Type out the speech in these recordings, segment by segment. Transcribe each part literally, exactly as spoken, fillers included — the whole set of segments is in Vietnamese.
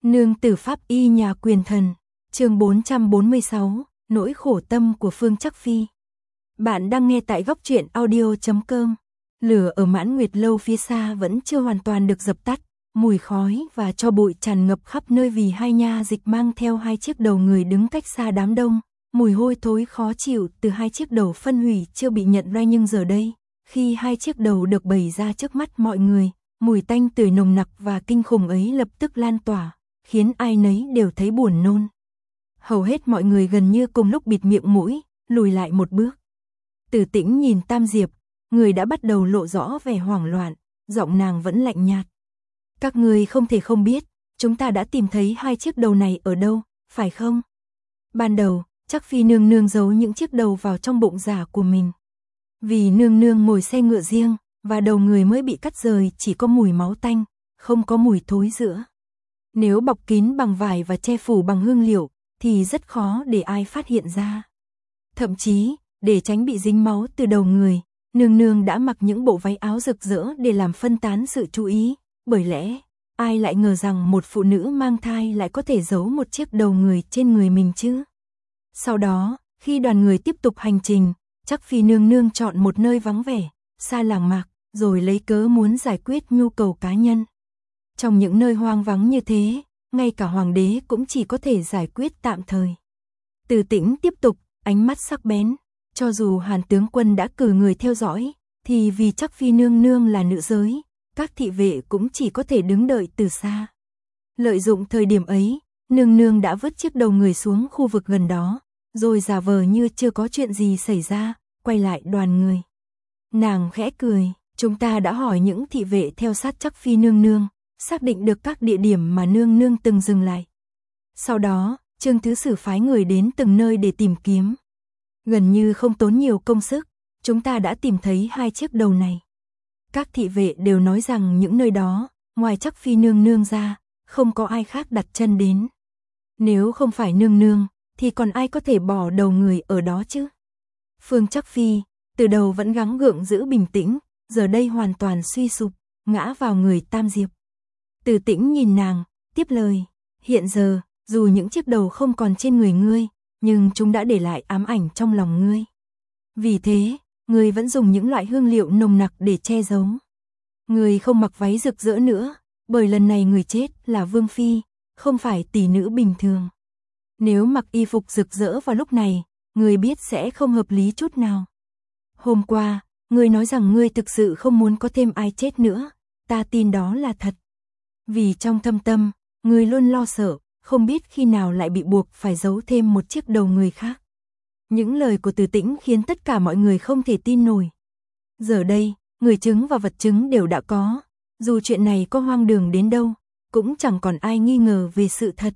Nương tử pháp y nhà quyền thần, chương bốn trăm bốn mươi sáu, nỗi khổ tâm của Phương Trắc Phi. Bạn đang nghe tại góc truyện audio chấm com. Lửa ở Mãn Nguyệt lâu phía xa vẫn chưa hoàn toàn được dập tắt, mùi khói và tro bụi tràn ngập khắp nơi vì hai nha dịch mang theo hai chiếc đầu người đứng cách xa đám đông. Mùi hôi thối khó chịu từ hai chiếc đầu phân hủy chưa bị nhận ra, nhưng giờ đây, khi hai chiếc đầu được bày ra trước mắt mọi người, mùi tanh tưởi nồng nặc và kinh khủng ấy lập tức lan tỏa, khiến ai nấy đều thấy buồn nôn. Hầu hết mọi người gần như cùng lúc bịt miệng mũi, lùi lại một bước. Tử Tĩnh nhìn Tam Diệp, người đã bắt đầu lộ rõ vẻ hoảng loạn, giọng nàng vẫn lạnh nhạt. Các người không thể không biết, chúng ta đã tìm thấy hai chiếc đầu này ở đâu, phải không? Ban đầu, Trắc Phi nương nương giấu những chiếc đầu vào trong bụng giả của mình. Vì nương nương ngồi xe ngựa riêng, và đầu người mới bị cắt rời chỉ có mùi máu tanh, không có mùi thối rữa. Nếu bọc kín bằng vải và che phủ bằng hương liệu, thì rất khó để ai phát hiện ra. Thậm chí, để tránh bị dính máu từ đầu người, nương nương đã mặc những bộ váy áo rực rỡ để làm phân tán sự chú ý, bởi lẽ, ai lại ngờ rằng một phụ nữ mang thai lại có thể giấu một chiếc đầu người trên người mình chứ? Sau đó, khi đoàn người tiếp tục hành trình, Trắc Phi nương nương chọn một nơi vắng vẻ, xa làng mạc, rồi lấy cớ muốn giải quyết nhu cầu cá nhân. Trong những nơi hoang vắng như thế, ngay cả hoàng đế cũng chỉ có thể giải quyết tạm thời. Tử Tĩnh tiếp tục, ánh mắt sắc bén, cho dù Hàn tướng quân đã cử người theo dõi, thì vì Trắc Phi nương nương là nữ giới, các thị vệ cũng chỉ có thể đứng đợi từ xa. Lợi dụng thời điểm ấy, nương nương đã vứt chiếc đầu người xuống khu vực gần đó, rồi giả vờ như chưa có chuyện gì xảy ra, quay lại đoàn người. Nàng khẽ cười, chúng ta đã hỏi những thị vệ theo sát Trắc Phi nương nương, xác định được các địa điểm mà nương nương từng dừng lại. Sau đó, Trương Thứ Sử phái người đến từng nơi để tìm kiếm. Gần như không tốn nhiều công sức, chúng ta đã tìm thấy hai chiếc đầu này. Các thị vệ đều nói rằng những nơi đó, ngoài Trắc Phi nương nương ra, không có ai khác đặt chân đến. Nếu không phải nương nương, thì còn ai có thể bỏ đầu người ở đó chứ? Phương Trắc Phi, từ đầu vẫn gắng gượng giữ bình tĩnh, giờ đây hoàn toàn suy sụp, ngã vào người Tam Diệp. Tử Tĩnh nhìn nàng, tiếp lời, hiện giờ, dù những chiếc đầu không còn trên người ngươi, nhưng chúng đã để lại ám ảnh trong lòng ngươi. Vì thế, ngươi vẫn dùng những loại hương liệu nồng nặc để che giấu. Ngươi không mặc váy rực rỡ nữa, bởi lần này người chết là Vương Phi, không phải tỷ nữ bình thường. Nếu mặc y phục rực rỡ vào lúc này, ngươi biết sẽ không hợp lý chút nào. Hôm qua, ngươi nói rằng ngươi thực sự không muốn có thêm ai chết nữa, ta tin đó là thật. Vì trong thâm tâm, ngươi luôn lo sợ, không biết khi nào lại bị buộc phải giấu thêm một chiếc đầu người khác. Những lời của Tử Tĩnh khiến tất cả mọi người không thể tin nổi. Giờ đây, người chứng và vật chứng đều đã có, dù chuyện này có hoang đường đến đâu, cũng chẳng còn ai nghi ngờ về sự thật.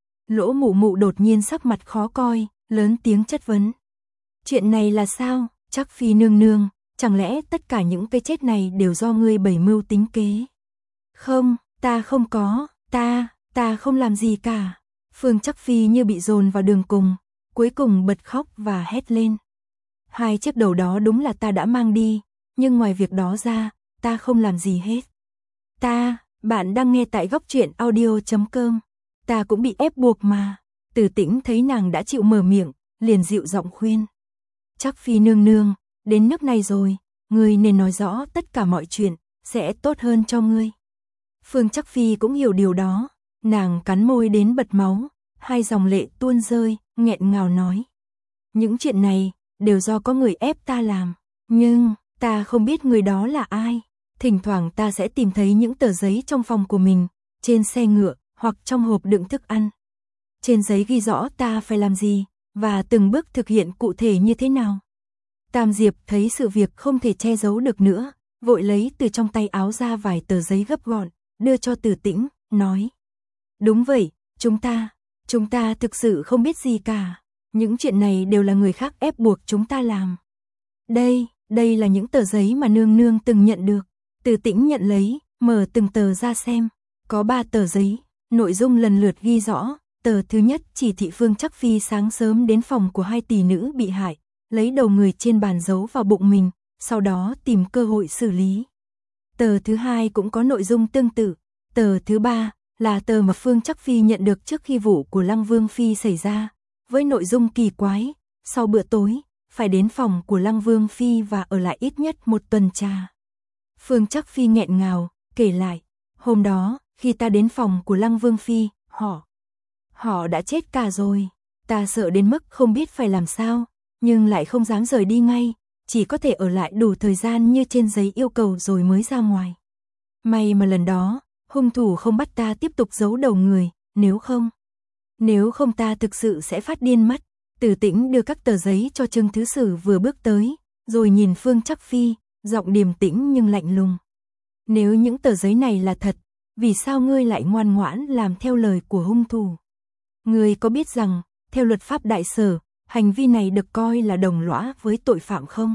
Lỗ Mụ Mụ đột nhiên sắc mặt khó coi, lớn tiếng chất vấn. Chuyện này là sao, Trắc Phi nương nương, chẳng lẽ tất cả những cái chết này đều do ngươi bày mưu tính kế? Không, ta không có, ta, ta không làm gì cả. Phương Trắc Phi như bị dồn vào đường cùng, cuối cùng bật khóc và hét lên. Hai chiếc đầu đó đúng là ta đã mang đi, nhưng ngoài việc đó ra, ta không làm gì hết. Ta, bạn đang nghe tại góc truyện audio chấm com. Ta cũng bị ép buộc mà. Tử Tĩnh thấy nàng đã chịu mở miệng, liền dịu giọng khuyên. Trắc Phi nương nương, đến nước này rồi, ngươi nên nói rõ tất cả mọi chuyện, sẽ tốt hơn cho ngươi. Phương Trắc Phi cũng hiểu điều đó, nàng cắn môi đến bật máu, hai dòng lệ tuôn rơi, nghẹn ngào nói. Những chuyện này, đều do có người ép ta làm, nhưng, ta không biết người đó là ai. Thỉnh thoảng ta sẽ tìm thấy những tờ giấy trong phòng của mình, trên xe ngựa, hoặc trong hộp đựng thức ăn. Trên giấy ghi rõ ta phải làm gì, và từng bước thực hiện cụ thể như thế nào. Tam Diệp thấy sự việc không thể che giấu được nữa, vội lấy từ trong tay áo ra vài tờ giấy gấp gọn, đưa cho Tử Tĩnh, nói. Đúng vậy, chúng ta, chúng ta thực sự không biết gì cả. Những chuyện này đều là người khác ép buộc chúng ta làm. Đây, đây là những tờ giấy mà nương nương từng nhận được. Tử Tĩnh nhận lấy, mở từng tờ ra xem. Có ba tờ giấy, nội dung lần lượt ghi rõ. Tờ thứ nhất chỉ thị Phương Trắc Phi sáng sớm đến phòng của hai tỷ nữ bị hại, lấy đầu người trên bàn giấu vào bụng mình, sau đó tìm cơ hội xử lý. Tờ thứ hai cũng có nội dung tương tự. Tờ thứ ba là tờ mà Phương Trắc Phi nhận được trước khi vụ của Lăng Vương Phi xảy ra, với nội dung kỳ quái, sau bữa tối, phải đến phòng của Lăng Vương Phi và ở lại ít nhất một tuần trà. Phương Trắc Phi nghẹn ngào, kể lại, hôm đó, khi ta đến phòng của Lăng Vương Phi, họ, họ đã chết cả rồi, ta sợ đến mức không biết phải làm sao, nhưng lại không dám rời đi ngay, chỉ có thể ở lại đủ thời gian như trên giấy yêu cầu rồi mới ra ngoài. May mà lần đó, hung thủ không bắt ta tiếp tục giấu đầu người, nếu không, nếu không ta thực sự sẽ phát điên mất. Từ Tĩnh đưa các tờ giấy cho Trương Thứ Sử vừa bước tới, rồi nhìn Phương Trắc Phi, giọng điềm tĩnh nhưng lạnh lùng. Nếu những tờ giấy này là thật, vì sao ngươi lại ngoan ngoãn làm theo lời của hung thủ? Ngươi có biết rằng, theo luật pháp đại sở, hành vi này được coi là đồng lõa với tội phạm không?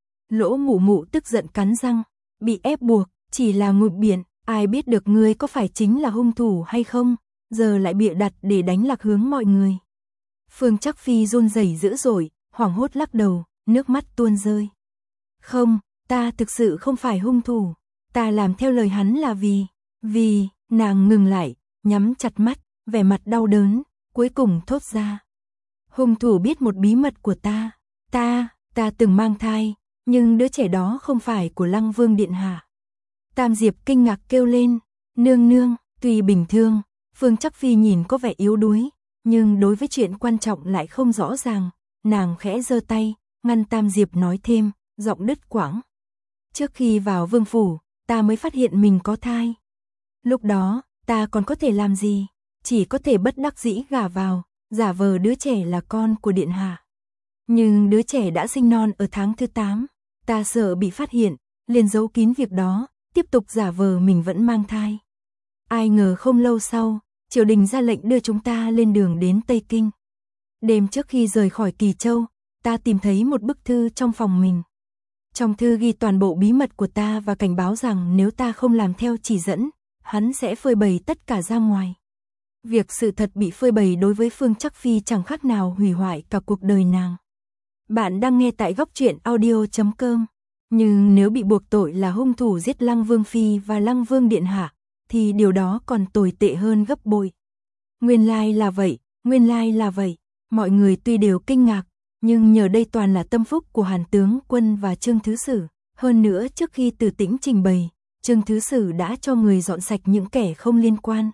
Lỗ Mụ Mụ tức giận cắn răng, bị ép buộc, chỉ là ngụy biện, ai biết được ngươi có phải chính là hung thủ hay không, giờ lại bịa đặt để đánh lạc hướng mọi người. Phương Trắc Phi run rẩy dữ dội, hoảng hốt lắc đầu, nước mắt tuôn rơi. Không, ta thực sự không phải hung thủ, ta làm theo lời hắn là vì, vì, nàng ngừng lại, nhắm chặt mắt, vẻ mặt đau đớn, cuối cùng thốt ra. Hung thủ biết một bí mật của ta, ta, ta từng mang thai, nhưng đứa trẻ đó không phải của Lăng Vương Điện Hạ. Tam Diệp kinh ngạc kêu lên, nương nương, tuy bình thường, Phương Trắc Phi nhìn có vẻ yếu đuối, nhưng đối với chuyện quan trọng lại không rõ ràng, nàng khẽ giơ tay, ngăn Tam Diệp nói thêm, giọng đứt quãng. Trước khi vào vương phủ, ta mới phát hiện mình có thai. Lúc đó, ta còn có thể làm gì? Chỉ có thể bất đắc dĩ gả vào, giả vờ đứa trẻ là con của điện hạ. Nhưng đứa trẻ đã sinh non ở tháng thứ tám, ta sợ bị phát hiện, liền giấu kín việc đó, tiếp tục giả vờ mình vẫn mang thai. Ai ngờ không lâu sau, triều đình ra lệnh đưa chúng ta lên đường đến Tây Kinh. Đêm trước khi rời khỏi Kỳ Châu, ta tìm thấy một bức thư trong phòng mình. Trong thư ghi toàn bộ bí mật của ta và cảnh báo rằng nếu ta không làm theo chỉ dẫn, hắn sẽ phơi bày tất cả ra ngoài. Việc sự thật bị phơi bày đối với Phương Trắc Phi chẳng khác nào hủy hoại cả cuộc đời nàng. Bạn đang nghe tại góc truyện audio chấm com. Nhưng nếu bị buộc tội là hung thủ giết Lăng Vương Phi và Lăng Vương Điện Hạ, thì điều đó còn tồi tệ hơn gấp bội. Nguyên lai là vậy, nguyên lai là vậy. Mọi người tuy đều kinh ngạc, nhưng nhờ đây toàn là tâm phúc của Hàn Tướng Quân và Trương Thứ Sử. Hơn nữa trước khi Từ Tĩnh trình bày, Trương Thứ Sử đã cho người dọn sạch những kẻ không liên quan.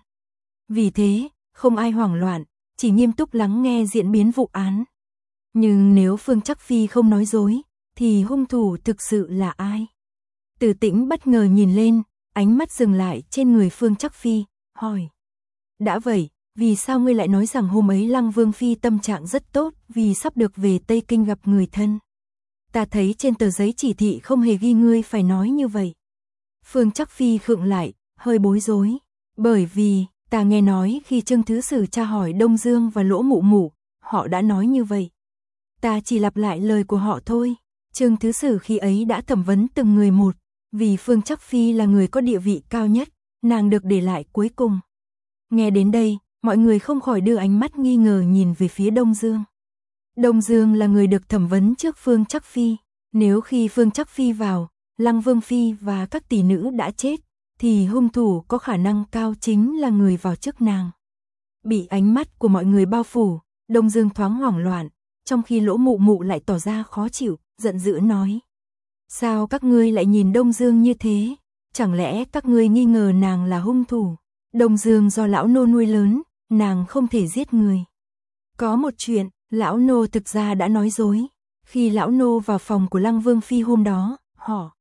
Vì thế, không ai hoảng loạn, chỉ nghiêm túc lắng nghe diễn biến vụ án. Nhưng nếu Phương Trắc Phi không nói dối, thì hung thủ thực sự là ai? Từ Tĩnh bất ngờ nhìn lên, ánh mắt dừng lại trên người Phương Trắc Phi, hỏi. Đã vậy, vì sao ngươi lại nói rằng hôm ấy Lăng Vương Phi tâm trạng rất tốt vì sắp được về Tây Kinh gặp người thân? Ta thấy trên tờ giấy chỉ thị không hề ghi ngươi phải nói như vậy. Phương Trắc Phi khựng lại, hơi bối rối. Bởi vì, ta nghe nói khi Trương Thứ Sử tra hỏi Đông Dương và Lỗ Mụ Mụ, họ đã nói như vậy. Ta chỉ lặp lại lời của họ thôi. Trương Thứ Sử khi ấy đã thẩm vấn từng người một, vì Phương Trắc Phi là người có địa vị cao nhất, nàng được để lại cuối cùng. Nghe đến đây, mọi người không khỏi đưa ánh mắt nghi ngờ nhìn về phía Đông Dương. Đông Dương là người được thẩm vấn trước Phương Trắc Phi, nếu khi Phương Trắc Phi vào, Lăng Vương Phi và các tỷ nữ đã chết, thì hung thủ có khả năng cao chính là người vào trước nàng. Bị ánh mắt của mọi người bao phủ, Đông Dương thoáng hoảng loạn, trong khi Lỗ Mụ Mụ lại tỏ ra khó chịu, giận dữ nói. Sao các ngươi lại nhìn Đông Dương như thế? Chẳng lẽ các ngươi nghi ngờ nàng là hung thủ? Đông Dương do lão nô nuôi lớn, nàng không thể giết người. Có một chuyện, lão nô thực ra đã nói dối. Khi lão nô vào phòng của Lăng Vương Phi hôm đó, họ,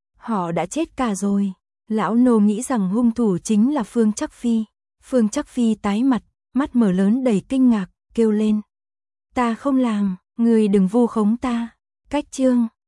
họ đã chết cả rồi. Lão nô nghĩ rằng hung thủ chính là Phương Trắc Phi. Phương Trắc Phi tái mặt, mắt mở lớn đầy kinh ngạc, kêu lên. Ta không làm, ngươi đừng vu khống ta. Cách chương